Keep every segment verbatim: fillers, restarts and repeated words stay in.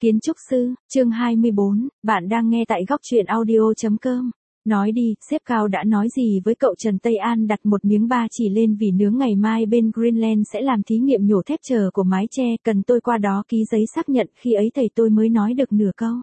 Kiến trúc sư, chương hai mươi bốn, bạn đang nghe tại góc truyện audio.com. Nói đi, sếp Cao đã nói gì với cậu? Trần Tây An đặt một miếng ba chỉ lên vì nướng. Ngày mai bên Greenland sẽ làm thí nghiệm nhổ thép chờ của mái che, cần tôi qua đó ký giấy xác nhận, khi ấy thầy tôi mới nói được nửa câu.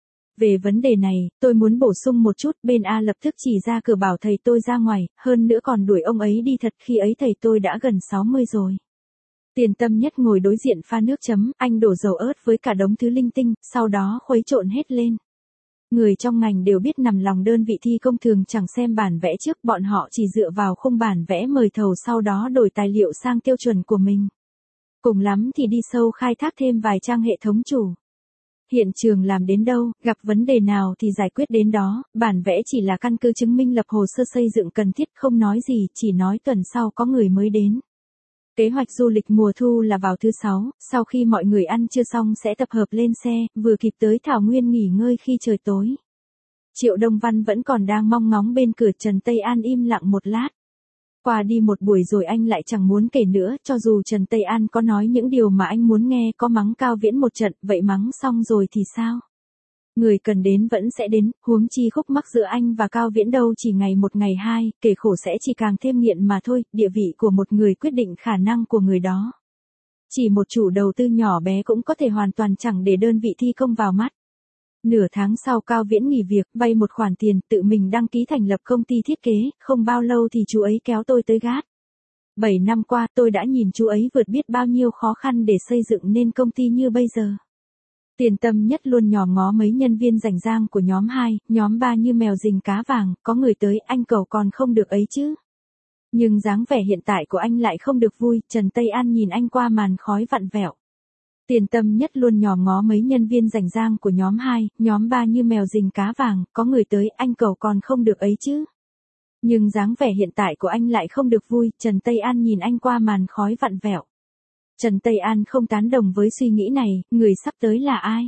Về vấn đề này, tôi muốn bổ sung một chút, bên A lập tức chỉ ra cửa bảo thầy tôi ra ngoài, hơn nữa còn đuổi ông ấy đi thật, khi ấy thầy tôi đã gần sáu mươi rồi. Tiền Tâm Nhất ngồi đối diện pha nước chấm, anh đổ dầu ớt với cả đống thứ linh tinh, sau đó khuấy trộn hết lên. Người trong ngành đều biết nằm lòng đơn vị thi công thường chẳng xem bản vẽ trước, bọn họ chỉ dựa vào khung bản vẽ mời thầu, sau đó đổi tài liệu sang tiêu chuẩn của mình. Cùng lắm thì đi sâu khai thác thêm vài trang hệ thống chủ. Hiện trường làm đến đâu, gặp vấn đề nào thì giải quyết đến đó, bản vẽ chỉ là căn cứ chứng minh lập hồ sơ xây dựng cần thiết, không nói gì, chỉ nói tuần sau có người mới đến. Kế hoạch du lịch mùa thu là vào thứ sáu, sau khi mọi người ăn trưa xong sẽ tập hợp lên xe, vừa kịp tới Thảo Nguyên nghỉ ngơi khi trời tối. Triệu Đông Văn vẫn còn đang mong ngóng bên cửa, Trần Tây An im lặng một lát. Qua đi một buổi rồi anh lại chẳng muốn kể nữa, cho dù Trần Tây An có nói những điều mà anh muốn nghe, có mắng Cao Viễn một trận, vậy mắng xong rồi thì sao? Người cần đến vẫn sẽ đến, huống chi khúc mắc giữa anh và Cao Viễn đâu chỉ ngày một ngày hai, kể khổ sẽ chỉ càng thêm nghiện mà thôi, địa vị của một người quyết định khả năng của người đó. Chỉ một chủ đầu tư nhỏ bé cũng có thể hoàn toàn chẳng để đơn vị thi công vào mắt. Nửa tháng sau Cao Viễn nghỉ việc, vay một khoản tiền, tự mình đăng ký thành lập công ty thiết kế, không bao lâu thì chú ấy kéo tôi tới gát. Bảy năm qua tôi đã nhìn chú ấy vượt biết bao nhiêu khó khăn để xây dựng nên công ty như bây giờ. Tiền Tâm Nhất luôn nhòm ngó mấy nhân viên rảnh rang của nhóm hai, nhóm ba như mèo rình cá vàng, có người tới, anh cầu còn không được ấy chứ. Nhưng dáng vẻ hiện tại của anh lại không được vui, Trần Tây An nhìn anh qua màn khói vặn vẹo. Tiền Tâm Nhất luôn nhòm ngó mấy nhân viên rảnh rang của nhóm hai, nhóm ba như mèo rình cá vàng, có người tới, anh cầu còn không được ấy chứ. Nhưng dáng vẻ hiện tại của anh lại không được vui, Trần Tây An nhìn anh qua màn khói vặn vẹo. Trần Tây An không tán đồng với suy nghĩ này, người sắp tới là ai?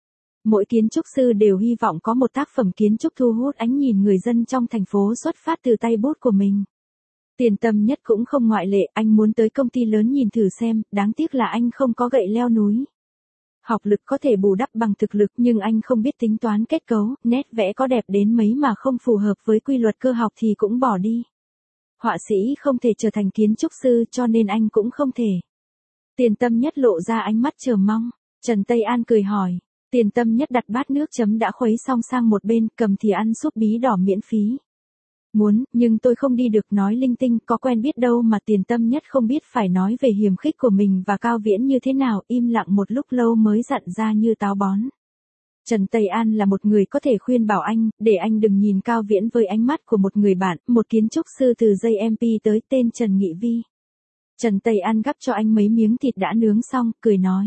Mỗi kiến trúc sư đều hy vọng có một tác phẩm kiến trúc thu hút ánh nhìn người dân trong thành phố xuất phát từ tay bút của mình. Tiền Tâm Nhất cũng không ngoại lệ, anh muốn tới công ty lớn nhìn thử xem, đáng tiếc là anh không có gậy leo núi. Học lực có thể bù đắp bằng thực lực, nhưng anh không biết tính toán kết cấu, nét vẽ có đẹp đến mấy mà không phù hợp với quy luật cơ học thì cũng bỏ đi. Họa sĩ không thể trở thành kiến trúc sư, cho nên anh cũng không thể. Tiền Tâm Nhất lộ ra ánh mắt chờ mong. Trần Tây An cười hỏi. Tiền Tâm Nhất đặt bát nước chấm đã khuấy xong sang một bên, cầm thì ăn súp bí đỏ miễn phí. Muốn, nhưng tôi không đi được, nói linh tinh, có quen biết đâu mà. Tiền Tâm Nhất không biết phải nói về hiềm khích của mình và Cao Viễn như thế nào, im lặng một lúc lâu mới dặn ra như táo bón. Trần Tây An là một người có thể khuyên bảo anh, để anh đừng nhìn Cao Viễn với ánh mắt của một người bạn, một kiến trúc sư từ gi em pê tới, tên Trần Nghị Vi. Trần Tây An gắp cho anh mấy miếng thịt đã nướng xong, cười nói.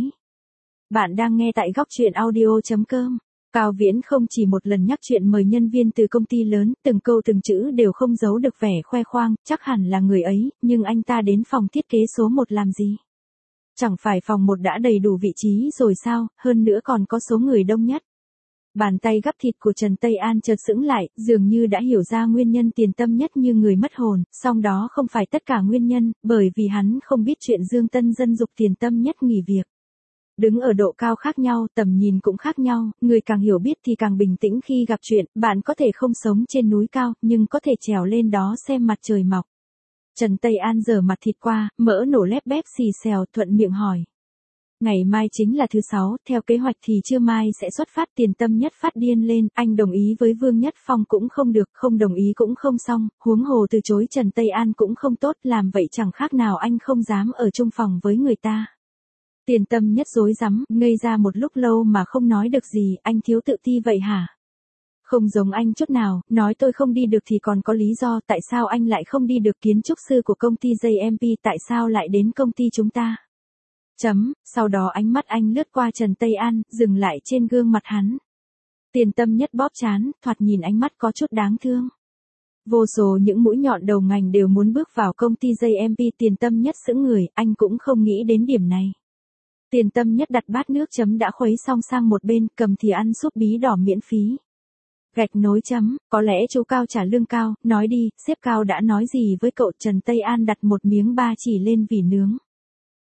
Bạn đang nghe tại góc truyện audio.com. Cao Viễn không chỉ một lần nhắc chuyện mời nhân viên từ công ty lớn, từng câu từng chữ đều không giấu được vẻ khoe khoang, chắc hẳn là người ấy, nhưng anh ta đến phòng thiết kế số một làm gì? Chẳng phải phòng một đã đầy đủ vị trí rồi sao, hơn nữa còn có số người đông nhất. Bàn tay gắp thịt của Trần Tây An chợt sững lại, dường như đã hiểu ra nguyên nhân. Tiền Tâm Nhất như người mất hồn, song đó không phải tất cả nguyên nhân, bởi vì hắn không biết chuyện Dương Tân Dân giục Tiền Tâm Nhất nghỉ việc. Đứng ở độ cao khác nhau, tầm nhìn cũng khác nhau, người càng hiểu biết thì càng bình tĩnh khi gặp chuyện, bạn có thể không sống trên núi cao, nhưng có thể trèo lên đó xem mặt trời mọc. Trần Tây An giở mặt thịt qua, mỡ nổ lép bép xì xèo, thuận miệng hỏi. Ngày mai chính là thứ sáu, theo kế hoạch thì trưa mai sẽ xuất phát. Tiền Tâm Nhất phát điên lên, anh đồng ý với Vương Nhất Phong cũng không được, không đồng ý cũng không xong, huống hồ từ chối Trần Tây An cũng không tốt, làm vậy chẳng khác nào anh không dám ở chung phòng với người ta. Tiền Tâm Nhất rối rắm, ngây ra một lúc lâu mà không nói được gì, anh thiếu tự ti vậy hả? Không giống anh chút nào, nói tôi không đi được thì còn có lý do, tại sao anh lại không đi được? Kiến trúc sư của công ty gi em pê tại sao lại đến công ty chúng ta? Chấm, sau đó ánh mắt anh lướt qua Trần Tây An, dừng lại trên gương mặt hắn. Tiền Tâm Nhất bóp trán, thoạt nhìn ánh mắt có chút đáng thương. Vô số những mũi nhọn đầu ngành đều muốn bước vào công ty gi em pê. Tiền Tâm Nhất sững người, anh cũng không nghĩ đến điểm này. Tiền Tâm Nhất đặt bát nước chấm đã khuấy xong sang một bên, cầm thì ăn súp bí đỏ miễn phí. Gạch nối chấm, có lẽ chú Cao trả lương cao, nói đi, sếp Cao đã nói gì với cậu? Trần Tây An đặt một miếng ba chỉ lên vỉ nướng.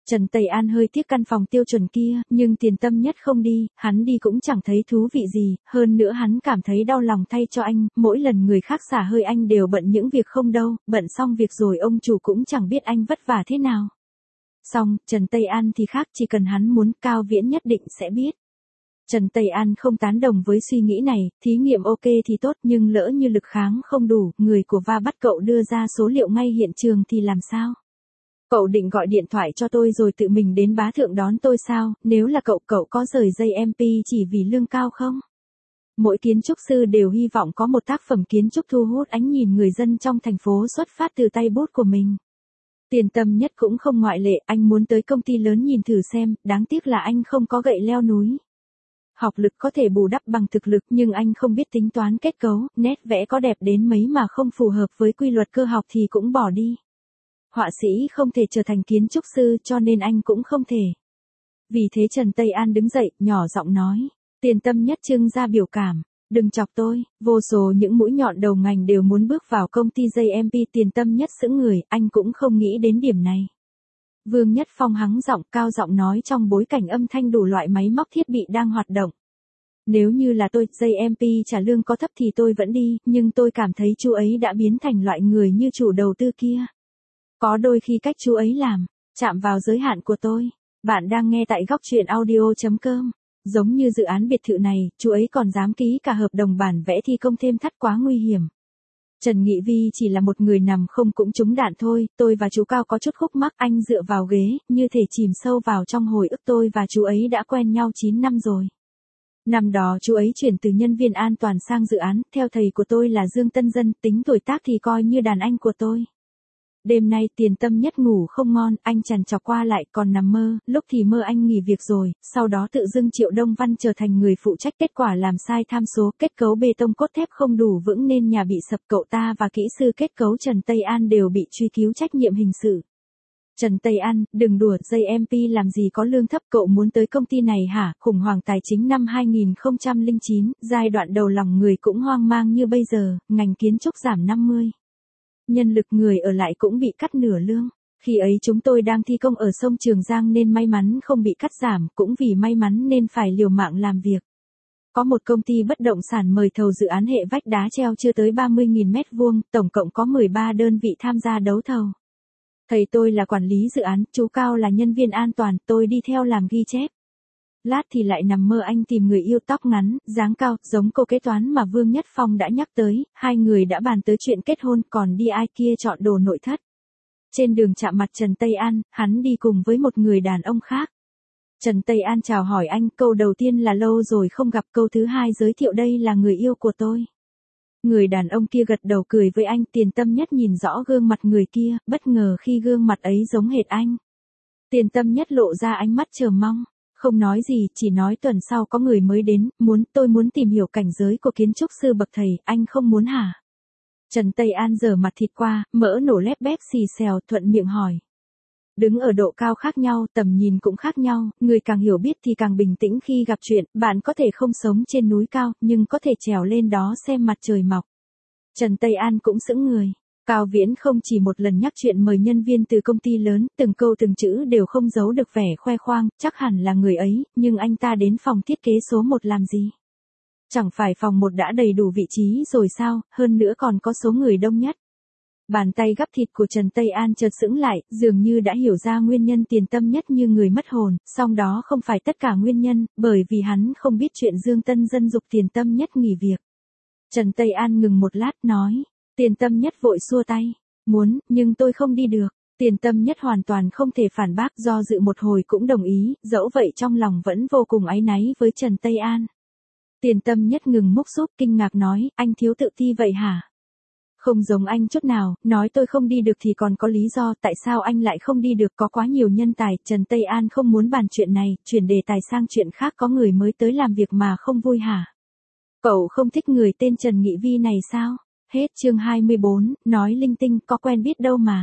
Trần Tây An hơi tiếc căn phòng tiêu chuẩn kia, nhưng Tiền Tâm Nhất không đi, hắn đi cũng chẳng thấy thú vị gì, hơn nữa hắn cảm thấy đau lòng thay cho anh, mỗi lần người khác xả hơi anh đều bận những việc không đâu, bận xong việc rồi ông chủ cũng chẳng biết anh vất vả thế nào. Xong, Trần Tây An thì khác, chỉ cần hắn muốn, Cao Viễn nhất định sẽ biết. Trần Tây An không tán đồng với suy nghĩ này, thí nghiệm ok thì tốt nhưng lỡ như lực kháng không đủ, người của Va bắt cậu đưa ra số liệu ngay hiện trường thì làm sao? Cậu định gọi điện thoại cho tôi rồi tự mình đến bá thượng đón tôi sao, nếu là cậu cậu có rời dây em pê chỉ vì lương cao không? Mỗi kiến trúc sư đều hy vọng có một tác phẩm kiến trúc thu hút ánh nhìn người dân trong thành phố xuất phát từ tay bút của mình. Tiền Tâm Nhất cũng không ngoại lệ, anh muốn tới công ty lớn nhìn thử xem, đáng tiếc là anh không có gậy leo núi. Học lực có thể bù đắp bằng thực lực nhưng anh không biết tính toán kết cấu, nét vẽ có đẹp đến mấy mà không phù hợp với quy luật cơ học thì cũng bỏ đi. Họa sĩ không thể trở thành kiến trúc sư cho nên anh cũng không thể. Vì thế Trần Tây An đứng dậy, nhỏ giọng nói. Tiền Tâm Nhất trưng ra biểu cảm. Đừng chọc tôi, vô số những mũi nhọn đầu ngành đều muốn bước vào công ty gi em pê. Tiền Tâm Nhất sững người, anh cũng không nghĩ đến điểm này. Vương Nhất Phong hắng giọng, cao giọng nói trong bối cảnh âm thanh đủ loại máy móc thiết bị đang hoạt động. Nếu như là tôi, gi em pê trả lương có thấp thì tôi vẫn đi, nhưng tôi cảm thấy chú ấy đã biến thành loại người như chủ đầu tư kia. Có đôi khi cách chú ấy làm, chạm vào giới hạn của tôi. Bạn đang nghe tại góc truyện audio chấm com. Giống như dự án biệt thự này, chú ấy còn dám ký cả hợp đồng bản vẽ thi công thêm thắt quá nguy hiểm. Trần Nghị Vi chỉ là một người nằm không cũng trúng đạn thôi, tôi và chú Cao có chút khúc mắc, anh dựa vào ghế, như thể chìm sâu vào trong hồi ức. Tôi và chú ấy đã quen nhau chín năm rồi. Năm đó chú ấy chuyển từ nhân viên an toàn sang dự án, theo thầy của tôi là Dương Tân Dân, tính tuổi tác thì coi như đàn anh của tôi. Đêm nay Tiền Tâm Nhất ngủ không ngon, anh trằn trọc qua lại còn nằm mơ, lúc thì mơ anh nghỉ việc rồi, sau đó tự dưng Triệu Đông Văn trở thành người phụ trách, kết quả làm sai tham số, kết cấu bê tông cốt thép không đủ vững nên nhà bị sập, cậu ta và kỹ sư kết cấu Trần Tây An đều bị truy cứu trách nhiệm hình sự. Trần Tây An, đừng đùa, gi em pê làm gì có lương thấp, cậu muốn tới công ty này hả? Khủng hoảng tài chính năm hai nghìn không trăm lẻ chín, giai đoạn đầu lòng người cũng hoang mang như bây giờ, ngành kiến trúc giảm năm mươi. Nhân lực người ở lại cũng bị cắt nửa lương. Khi ấy chúng tôi đang thi công ở sông Trường Giang nên may mắn không bị cắt giảm, cũng vì may mắn nên phải liều mạng làm việc. Có một công ty bất động sản mời thầu dự án hệ vách đá treo chưa tới ba mươi nghìn mét vuông, tổng cộng có mười ba đơn vị tham gia đấu thầu. Thầy tôi là quản lý dự án, chú Cao là nhân viên an toàn, tôi đi theo làm ghi chép. Lát thì lại nằm mơ anh tìm người yêu tóc ngắn, dáng cao, giống cô kế toán mà Vương Nhất Phong đã nhắc tới, hai người đã bàn tới chuyện kết hôn, còn đi ai kia chọn đồ nội thất. Trên đường chạm mặt Trần Tây An, hắn đi cùng với một người đàn ông khác. Trần Tây An chào hỏi anh, câu đầu tiên là lâu rồi không gặp, câu thứ hai giới thiệu đây là người yêu của tôi. Người đàn ông kia gật đầu cười với anh, Tiền Tâm Nhất nhìn rõ gương mặt người kia, bất ngờ khi gương mặt ấy giống hệt anh. Tiền Tâm Nhất lộ ra ánh mắt chờ mong. Không nói gì, chỉ nói tuần sau có người mới đến, muốn, tôi muốn tìm hiểu cảnh giới của kiến trúc sư bậc thầy, anh không muốn hả? Trần Tây An giở mặt thịt qua, mỡ nổ lép bép xì xèo, thuận miệng hỏi. Đứng ở độ cao khác nhau, tầm nhìn cũng khác nhau, người càng hiểu biết thì càng bình tĩnh khi gặp chuyện, bạn có thể không sống trên núi cao, nhưng có thể trèo lên đó xem mặt trời mọc. Trần Tây An cũng sững người. Cao Viễn không chỉ một lần nhắc chuyện mời nhân viên từ công ty lớn, từng câu từng chữ đều không giấu được vẻ khoe khoang, chắc hẳn là người ấy, nhưng anh ta đến phòng thiết kế số một làm gì? Chẳng phải phòng một đã đầy đủ vị trí rồi sao, hơn nữa còn có số người đông nhất. Bàn tay gắp thịt của Trần Tây An chợt sững lại, dường như đã hiểu ra nguyên nhân Tiền Tâm Nhất như người mất hồn, song đó không phải tất cả nguyên nhân, bởi vì hắn không biết chuyện Dương Tân Dân giục Tiền Tâm Nhất nghỉ việc. Trần Tây An ngừng một lát nói. Tiền Tâm Nhất vội xua tay. Muốn, nhưng tôi không đi được. Tiền Tâm Nhất hoàn toàn không thể phản bác, do dự một hồi cũng đồng ý, dẫu vậy trong lòng vẫn vô cùng áy náy với Trần Tây An. Tiền Tâm Nhất ngừng múc súp, kinh ngạc nói, anh thiếu tự ti vậy hả? Không giống anh chút nào, nói tôi không đi được thì còn có lý do, tại sao anh lại không đi được, có quá nhiều nhân tài. Trần Tây An không muốn bàn chuyện này, chuyển đề tài sang chuyện khác, có người mới tới làm việc mà không vui hả? Cậu không thích người tên Trần Nghị Vi này sao? Hết chương hai mươi bốn, nói linh tinh, có quen biết đâu mà.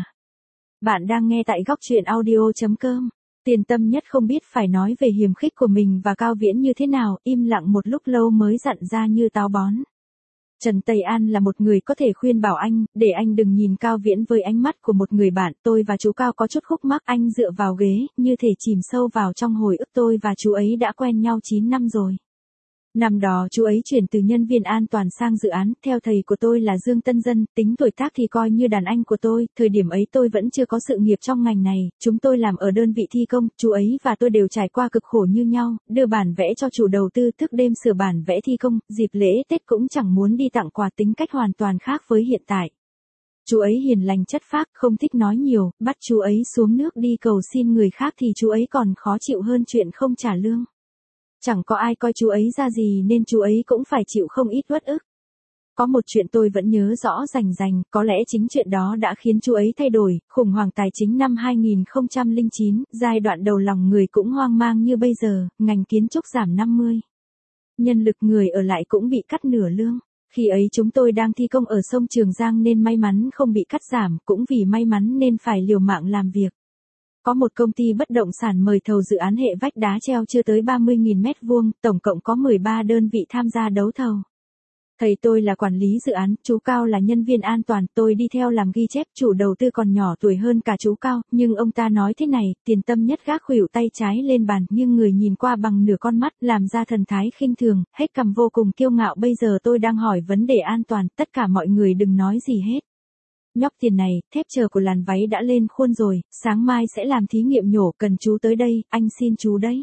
Bạn đang nghe tại góc truyện audio chấm com. Tiền Tâm Nhất không biết phải nói về hiềm khích của mình và Cao Viễn như thế nào, im lặng một lúc lâu mới dặn ra như táo bón. Trần Tây An là một người có thể khuyên bảo anh, để anh đừng nhìn Cao Viễn với ánh mắt của một người bạn. Tôi và chú Cao có chút khúc mắc, anh dựa vào ghế, như thể chìm sâu vào trong hồi ức. Tôi và chú ấy đã quen nhau chín năm rồi. Năm đó chú ấy chuyển từ nhân viên an toàn sang dự án, theo thầy của tôi là Dương Tân Dân, tính tuổi tác thì coi như đàn anh của tôi, thời điểm ấy tôi vẫn chưa có sự nghiệp trong ngành này, chúng tôi làm ở đơn vị thi công, chú ấy và tôi đều trải qua cực khổ như nhau, đưa bản vẽ cho chủ đầu tư, thức đêm sửa bản vẽ thi công, dịp lễ Tết cũng chẳng muốn đi tặng quà, tính cách hoàn toàn khác với hiện tại. Chú ấy hiền lành chất phác, không thích nói nhiều, bắt chú ấy xuống nước đi cầu xin người khác thì chú ấy còn khó chịu hơn chuyện không trả lương. Chẳng có ai coi chú ấy ra gì nên chú ấy cũng phải chịu không ít uất ức. Có một chuyện tôi vẫn nhớ rõ rành rành, có lẽ chính chuyện đó đã khiến chú ấy thay đổi, khủng hoảng tài chính năm hai nghìn không trăm lẻ chín, giai đoạn đầu lòng người cũng hoang mang như bây giờ, ngành kiến trúc giảm năm mươi. Nhân lực người ở lại cũng bị cắt nửa lương. Khi ấy chúng tôi đang thi công ở sông Trường Giang nên may mắn không bị cắt giảm, cũng vì may mắn nên phải liều mạng làm việc. Có một công ty bất động sản mời thầu dự án hệ vách đá treo chưa tới ba mươi nghìn mét vuông, tổng cộng có mười ba đơn vị tham gia đấu thầu. Thầy tôi là quản lý dự án, chú Cao là nhân viên an toàn, tôi đi theo làm ghi chép, chủ đầu tư còn nhỏ tuổi hơn cả chú Cao, nhưng ông ta nói thế này, Tiền Tâm Nhất gác khuỷu tay trái lên bàn, nhưng người nhìn qua bằng nửa con mắt, làm ra thần thái khinh thường, hết cằm vô cùng kiêu ngạo. Bây giờ tôi đang hỏi vấn đề an toàn, tất cả mọi người đừng nói gì hết. Nhóc Tiền này, thép chờ của làn váy đã lên khuôn rồi, sáng mai sẽ làm thí nghiệm nhổ, cần chú tới đây, anh xin chú đấy.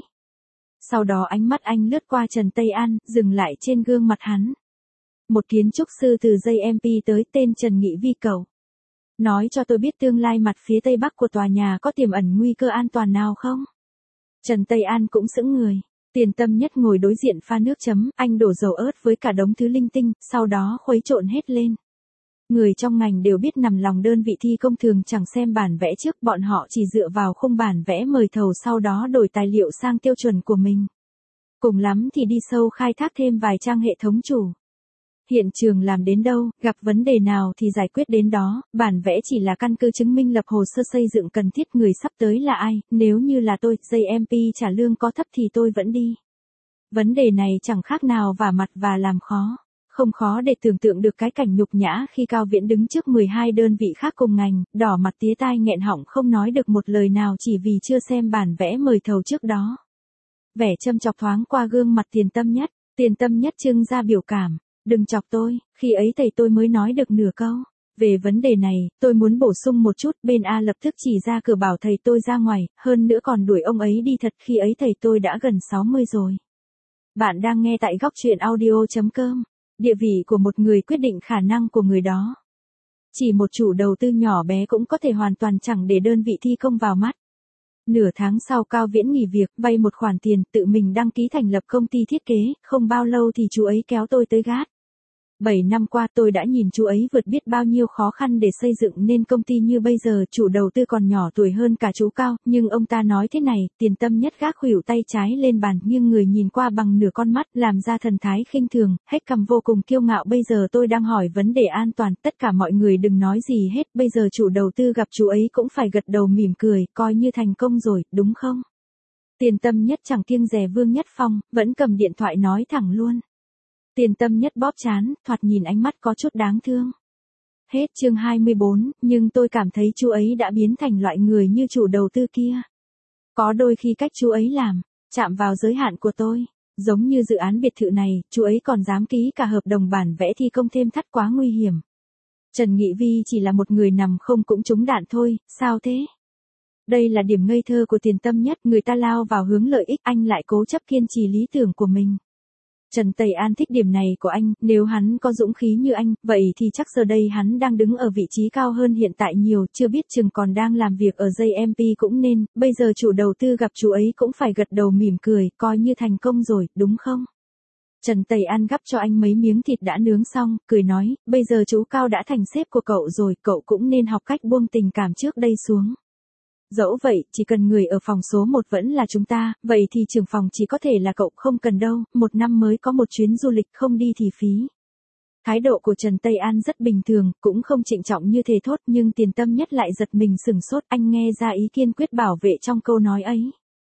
Sau đó ánh mắt anh lướt qua Trần Tây An, dừng lại trên gương mặt hắn. Một kiến trúc sư từ gi em pê tới, tên Trần Nghị Vi cậu. Nói cho tôi biết tương lai mặt phía tây bắc của tòa nhà có tiềm ẩn nguy cơ an toàn nào không? Trần Tây An cũng sững người. Tiền Tâm Nhất ngồi đối diện pha nước chấm, anh đổ dầu ớt với cả đống thứ linh tinh, sau đó khuấy trộn hết lên. Người trong ngành đều biết nằm lòng đơn vị thi công thường chẳng xem bản vẽ trước, bọn họ chỉ dựa vào khung bản vẽ mời thầu, sau đó đổi tài liệu sang tiêu chuẩn của mình. Cùng lắm thì đi sâu khai thác thêm vài trang hệ thống chủ. Hiện trường làm đến đâu, gặp vấn đề nào thì giải quyết đến đó, bản vẽ chỉ là căn cứ chứng minh lập hồ sơ xây dựng cần thiết. Người sắp tới là ai, nếu như là tôi, gi em pê trả lương có thấp thì tôi vẫn đi. Vấn đề này chẳng khác nào vả mặt và làm khó. Không khó để tưởng tượng được cái cảnh nhục nhã khi Cao Viễn đứng trước mười hai đơn vị khác cùng ngành, đỏ mặt tía tai nghẹn họng không nói được một lời nào chỉ vì chưa xem bản vẽ mời thầu trước đó. Vẻ châm chọc thoáng qua gương mặt Tiền Tâm Nhất, Tiền Tâm Nhất trưng ra biểu cảm, đừng chọc tôi, khi ấy thầy tôi mới nói được nửa câu. Về vấn đề này, tôi muốn bổ sung một chút, bên A lập tức chỉ ra cửa bảo thầy tôi ra ngoài, hơn nữa còn đuổi ông ấy đi thật, khi ấy thầy tôi đã gần sáu mươi rồi. Bạn đang nghe tại góc truyện audio chấm com. Địa vị của một người quyết định khả năng của người đó. Chỉ một chủ đầu tư nhỏ bé cũng có thể hoàn toàn chẳng để đơn vị thi công vào mắt. Nửa tháng sau Cao Viễn nghỉ việc, vay một khoản tiền, tự mình đăng ký thành lập công ty thiết kế, không bao lâu thì chú ấy kéo tôi tới gát. bảy năm qua tôi đã nhìn chú ấy vượt biết bao nhiêu khó khăn để xây dựng nên công ty như bây giờ, chủ đầu tư còn nhỏ tuổi hơn cả chú Cao, nhưng ông ta nói thế này, Tiền Tâm Nhất gác khuỷu tay trái lên bàn, nhưng người nhìn qua bằng nửa con mắt, làm ra thần thái khinh thường, hết cằm vô cùng kiêu ngạo. Bây giờ tôi đang hỏi vấn đề an toàn, tất cả mọi người đừng nói gì hết, bây giờ chủ đầu tư gặp chú ấy cũng phải gật đầu mỉm cười, coi như thành công rồi, đúng không? Tiền Tâm Nhất chẳng kiêng dè Vương Nhất Phong, vẫn cầm điện thoại nói thẳng luôn. Tiền Tâm Nhất bóp trán, thoạt nhìn ánh mắt có chút đáng thương. Hết chương hai mươi bốn, nhưng tôi cảm thấy chú ấy đã biến thành loại người như chủ đầu tư kia. Có đôi khi cách chú ấy làm, chạm vào giới hạn của tôi. Giống như dự án biệt thự này, chú ấy còn dám ký cả hợp đồng bản vẽ thi công thêm thắt, quá nguy hiểm. Trần Nghị Vi chỉ là một người nằm không cũng trúng đạn thôi, sao thế? Đây là điểm ngây thơ của Tiền Tâm Nhất, người ta lao vào hướng lợi ích, anh lại cố chấp kiên trì lý tưởng của mình. Trần Tây An thích điểm này của anh, nếu hắn có dũng khí như anh, vậy thì chắc giờ đây hắn đang đứng ở vị trí cao hơn hiện tại nhiều, chưa biết chừng còn đang làm việc ở gi em pê cũng nên, bây giờ chủ đầu tư gặp chú ấy cũng phải gật đầu mỉm cười, coi như thành công rồi, đúng không? Trần Tây An gắp cho anh mấy miếng thịt đã nướng xong, cười nói, bây giờ chú Cao đã thành sếp của cậu rồi, cậu cũng nên học cách buông tình cảm trước đây xuống. Dẫu vậy, chỉ cần người ở phòng số một vẫn là chúng ta, vậy thì trưởng phòng chỉ có thể là cậu, không cần đâu, một năm mới có một chuyến du lịch, không đi thì phí. Thái độ của Trần Tây An rất bình thường, cũng không trịnh trọng như thế thốt, nhưng Tiền Tâm Nhất lại giật mình sửng sốt, anh nghe ra ý kiên quyết bảo vệ trong câu nói ấy.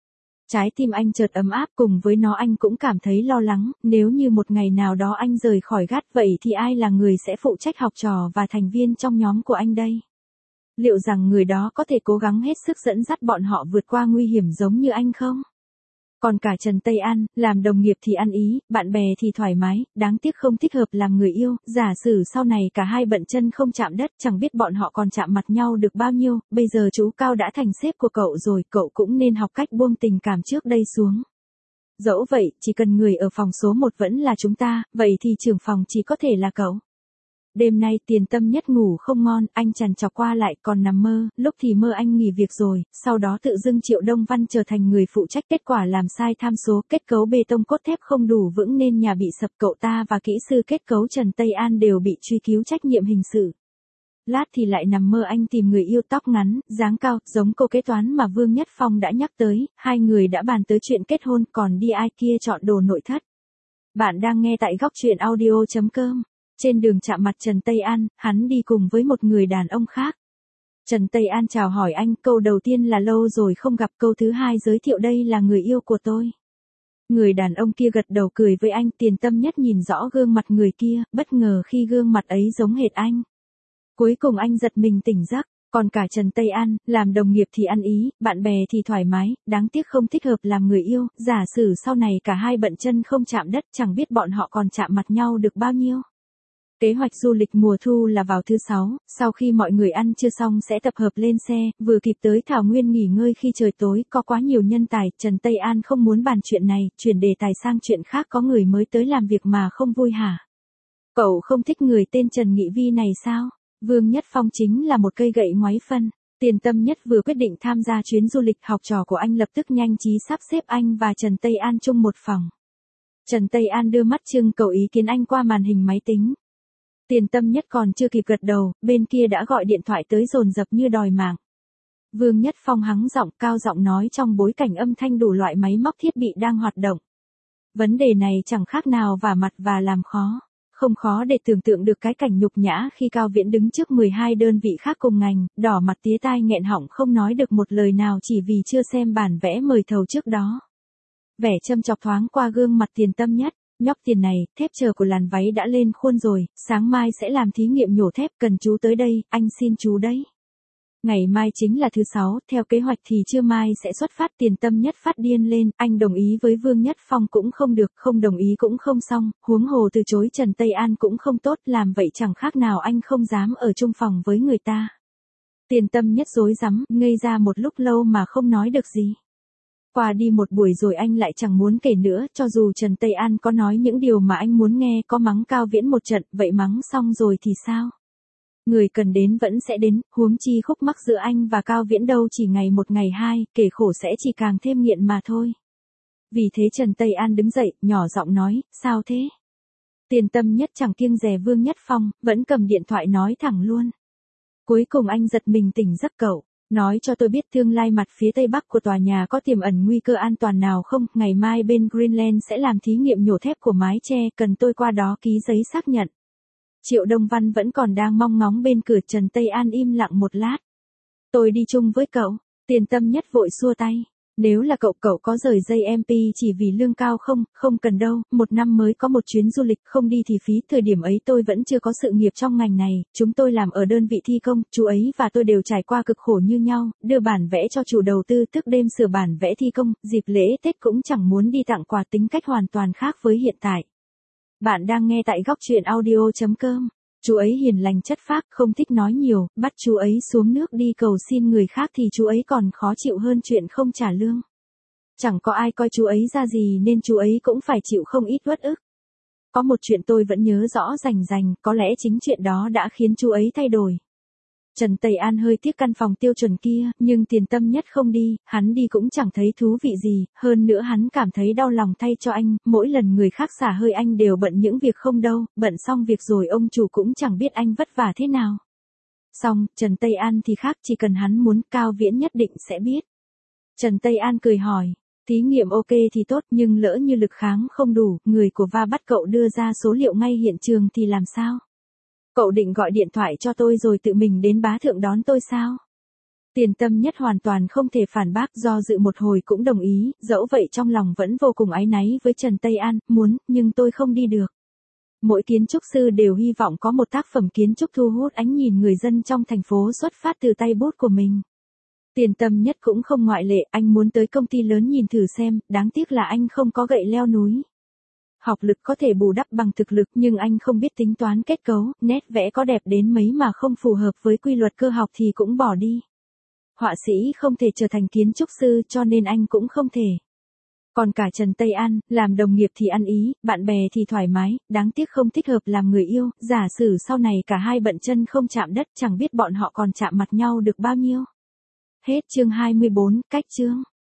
Trái tim anh chợt ấm áp, cùng với nó anh cũng cảm thấy lo lắng, nếu như một ngày nào đó anh rời khỏi gát vậy thì ai là người sẽ phụ trách học trò và thành viên trong nhóm của anh đây? Liệu rằng người đó có thể cố gắng hết sức dẫn dắt bọn họ vượt qua nguy hiểm giống như anh không? Còn cả Trần Tây An, làm đồng nghiệp thì ăn ý, bạn bè thì thoải mái, đáng tiếc không thích hợp làm người yêu, giả sử sau này cả hai bận chân không chạm đất, chẳng biết bọn họ còn chạm mặt nhau được bao nhiêu, bây giờ chú Cao đã thành sếp của cậu rồi, cậu cũng nên học cách buông tình cảm trước đây xuống. Dẫu vậy, chỉ cần người ở phòng số một vẫn là chúng ta, vậy thì trưởng phòng chỉ có thể là cậu. Đêm nay Tiền Tâm Nhất ngủ không ngon, anh trằn trọc qua lại còn nằm mơ, lúc thì mơ anh nghỉ việc rồi, sau đó tự dưng Triệu Đông Văn trở thành người phụ trách, kết quả làm sai tham số, kết cấu bê tông cốt thép không đủ vững nên nhà bị sập, cậu ta và kỹ sư kết cấu Trần Tây An đều bị truy cứu trách nhiệm hình sự. Lát thì lại nằm mơ anh tìm người yêu tóc ngắn, dáng cao, giống cô kế toán mà Vương Nhất Phong đã nhắc tới, hai người đã bàn tới chuyện kết hôn, còn đi ai kia chọn đồ nội thất. Bạn đang nghe tại góc truyện audio chấm com. Trên đường chạm mặt Trần Tây An, hắn đi cùng với một người đàn ông khác. Trần Tây An chào hỏi anh, câu đầu tiên là lâu rồi không gặp, câu thứ hai giới thiệu đây là người yêu của tôi. Người đàn ông kia gật đầu cười với anh, Tiền Tâm Nhất nhìn rõ gương mặt người kia, bất ngờ khi gương mặt ấy giống hệt anh. Cuối cùng anh giật mình tỉnh giấc, còn cả Trần Tây An, làm đồng nghiệp thì ăn ý, bạn bè thì thoải mái, đáng tiếc không thích hợp làm người yêu, giả sử sau này cả hai bận chân không chạm đất, chẳng biết bọn họ còn chạm mặt nhau được bao nhiêu. Kế hoạch du lịch mùa thu là vào thứ sáu, sau khi mọi người ăn trưa xong sẽ tập hợp lên xe, vừa kịp tới Thảo Nguyên nghỉ ngơi khi trời tối, có quá nhiều nhân tài, Trần Tây An không muốn bàn chuyện này, chuyển đề tài sang chuyện khác, có người mới tới làm việc mà không vui hả? Cậu không thích người tên Trần Nghị Vi này sao? Vương Nhất Phong chính là một cây gậy ngoáy phân. Tiền Tâm Nhất vừa quyết định tham gia chuyến du lịch, học trò của anh lập tức nhanh trí sắp xếp anh và Trần Tây An chung một phòng. Trần Tây An đưa mắt trưng cầu ý kiến anh qua màn hình máy tính. Tiền Tâm Nhất còn chưa kịp gật đầu, bên kia đã gọi điện thoại tới dồn dập như đòi mạng. Vương Nhất Phong hắng giọng, cao giọng nói trong bối cảnh âm thanh đủ loại máy móc thiết bị đang hoạt động. Vấn đề này chẳng khác nào vả mặt và làm khó. Không khó để tưởng tượng được cái cảnh nhục nhã khi Cao Viễn đứng trước mười hai đơn vị khác cùng ngành, đỏ mặt tía tai nghẹn họng không nói được một lời nào chỉ vì chưa xem bản vẽ mời thầu trước đó. Vẻ châm chọc thoáng qua gương mặt Tiền Tâm Nhất. Nhóc Tiền này, thép chờ của làn váy đã lên khuôn rồi, sáng mai sẽ làm thí nghiệm nhổ thép, cần chú tới đây, anh xin chú đấy. Ngày mai chính là thứ sáu, theo kế hoạch thì trưa mai sẽ xuất phát. Tiền Tâm Nhất phát điên lên, anh đồng ý với Vương Nhất Phong cũng không được, không đồng ý cũng không xong, huống hồ từ chối Trần Tây An cũng không tốt, làm vậy chẳng khác nào anh không dám ở chung phòng với người ta. Tiền Tâm Nhất rối rắm, ngây ra một lúc lâu mà không nói được gì. Qua đi một buổi rồi anh lại chẳng muốn kể nữa, cho dù Trần Tây An có nói những điều mà anh muốn nghe, có mắng Cao Viễn một trận, vậy mắng xong rồi thì sao? Người cần đến vẫn sẽ đến, huống chi khúc mắc giữa anh và Cao Viễn đâu chỉ ngày một ngày hai, kể khổ sẽ chỉ càng thêm nghiện mà thôi. Vì thế Trần Tây An đứng dậy, nhỏ giọng nói, sao thế? Tiền Tâm Nhất chẳng kiêng dè Vương Nhất Phong, vẫn cầm điện thoại nói thẳng luôn. Cuối cùng anh giật mình tỉnh giấc, cậu. Nói cho tôi biết tương lai mặt phía tây bắc của tòa nhà có tiềm ẩn nguy cơ an toàn nào không, ngày mai bên Greenland sẽ làm thí nghiệm nhổ thép của mái che, cần tôi qua đó ký giấy xác nhận. Triệu Đông Văn vẫn còn đang mong ngóng bên cửa, Trần Tây An im lặng một lát. Tôi đi chung với cậu, Tiền Tâm Nhất vội xua tay. Nếu là cậu, cậu có rời dây em pê chỉ vì lương cao không, không cần đâu, một năm mới có một chuyến du lịch, không đi thì phí, thời điểm ấy tôi vẫn chưa có sự nghiệp trong ngành này, chúng tôi làm ở đơn vị thi công, chú ấy và tôi đều trải qua cực khổ như nhau, đưa bản vẽ cho chủ đầu tư, thức đêm sửa bản vẽ thi công, dịp lễ Tết cũng chẳng muốn đi tặng quà, tính cách hoàn toàn khác với hiện tại. Bạn đang nghe tại góc truyện audio chấm com. Chú ấy hiền lành chất phác, không thích nói nhiều, bắt chú ấy xuống nước đi cầu xin người khác thì chú ấy còn khó chịu hơn chuyện không trả lương. Chẳng có ai coi chú ấy ra gì nên chú ấy cũng phải chịu không ít uất ức. Có một chuyện tôi vẫn nhớ rõ rành rành, có lẽ chính chuyện đó đã khiến chú ấy thay đổi. Trần Tây An hơi tiếc căn phòng tiêu chuẩn kia, nhưng Tiền Tâm Nhất không đi, hắn đi cũng chẳng thấy thú vị gì, hơn nữa hắn cảm thấy đau lòng thay cho anh, mỗi lần người khác xả hơi anh đều bận những việc không đâu, bận xong việc rồi ông chủ cũng chẳng biết anh vất vả thế nào. Xong, Trần Tây An thì khác, chỉ cần hắn muốn, Cao Viễn nhất định sẽ biết. Trần Tây An cười hỏi, thí nghiệm ok thì tốt, nhưng lỡ như lực kháng không đủ, người của va bắt cậu đưa ra số liệu ngay hiện trường thì làm sao? Cậu định gọi điện thoại cho tôi rồi tự mình đến Bá Thượng đón tôi sao? Tiền Tâm Nhất hoàn toàn không thể phản bác, do dự một hồi cũng đồng ý, dẫu vậy trong lòng vẫn vô cùng áy náy với Trần Tây An, muốn, nhưng tôi không đi được. Mỗi kiến trúc sư đều hy vọng có một tác phẩm kiến trúc thu hút ánh nhìn người dân trong thành phố xuất phát từ tay bút của mình. Tiền Tâm Nhất cũng không ngoại lệ, anh muốn tới công ty lớn nhìn thử xem, đáng tiếc là anh không có gậy leo núi. Học lực có thể bù đắp bằng thực lực, nhưng anh không biết tính toán kết cấu, nét vẽ có đẹp đến mấy mà không phù hợp với quy luật cơ học thì cũng bỏ đi. Họa sĩ không thể trở thành kiến trúc sư, cho nên anh cũng không thể. Còn cả Trần Tây An, làm đồng nghiệp thì ăn ý, bạn bè thì thoải mái, đáng tiếc không thích hợp làm người yêu, giả sử sau này cả hai bận chân không chạm đất, chẳng biết bọn họ còn chạm mặt nhau được bao nhiêu. Hết chương hai mươi bốn, cách chương.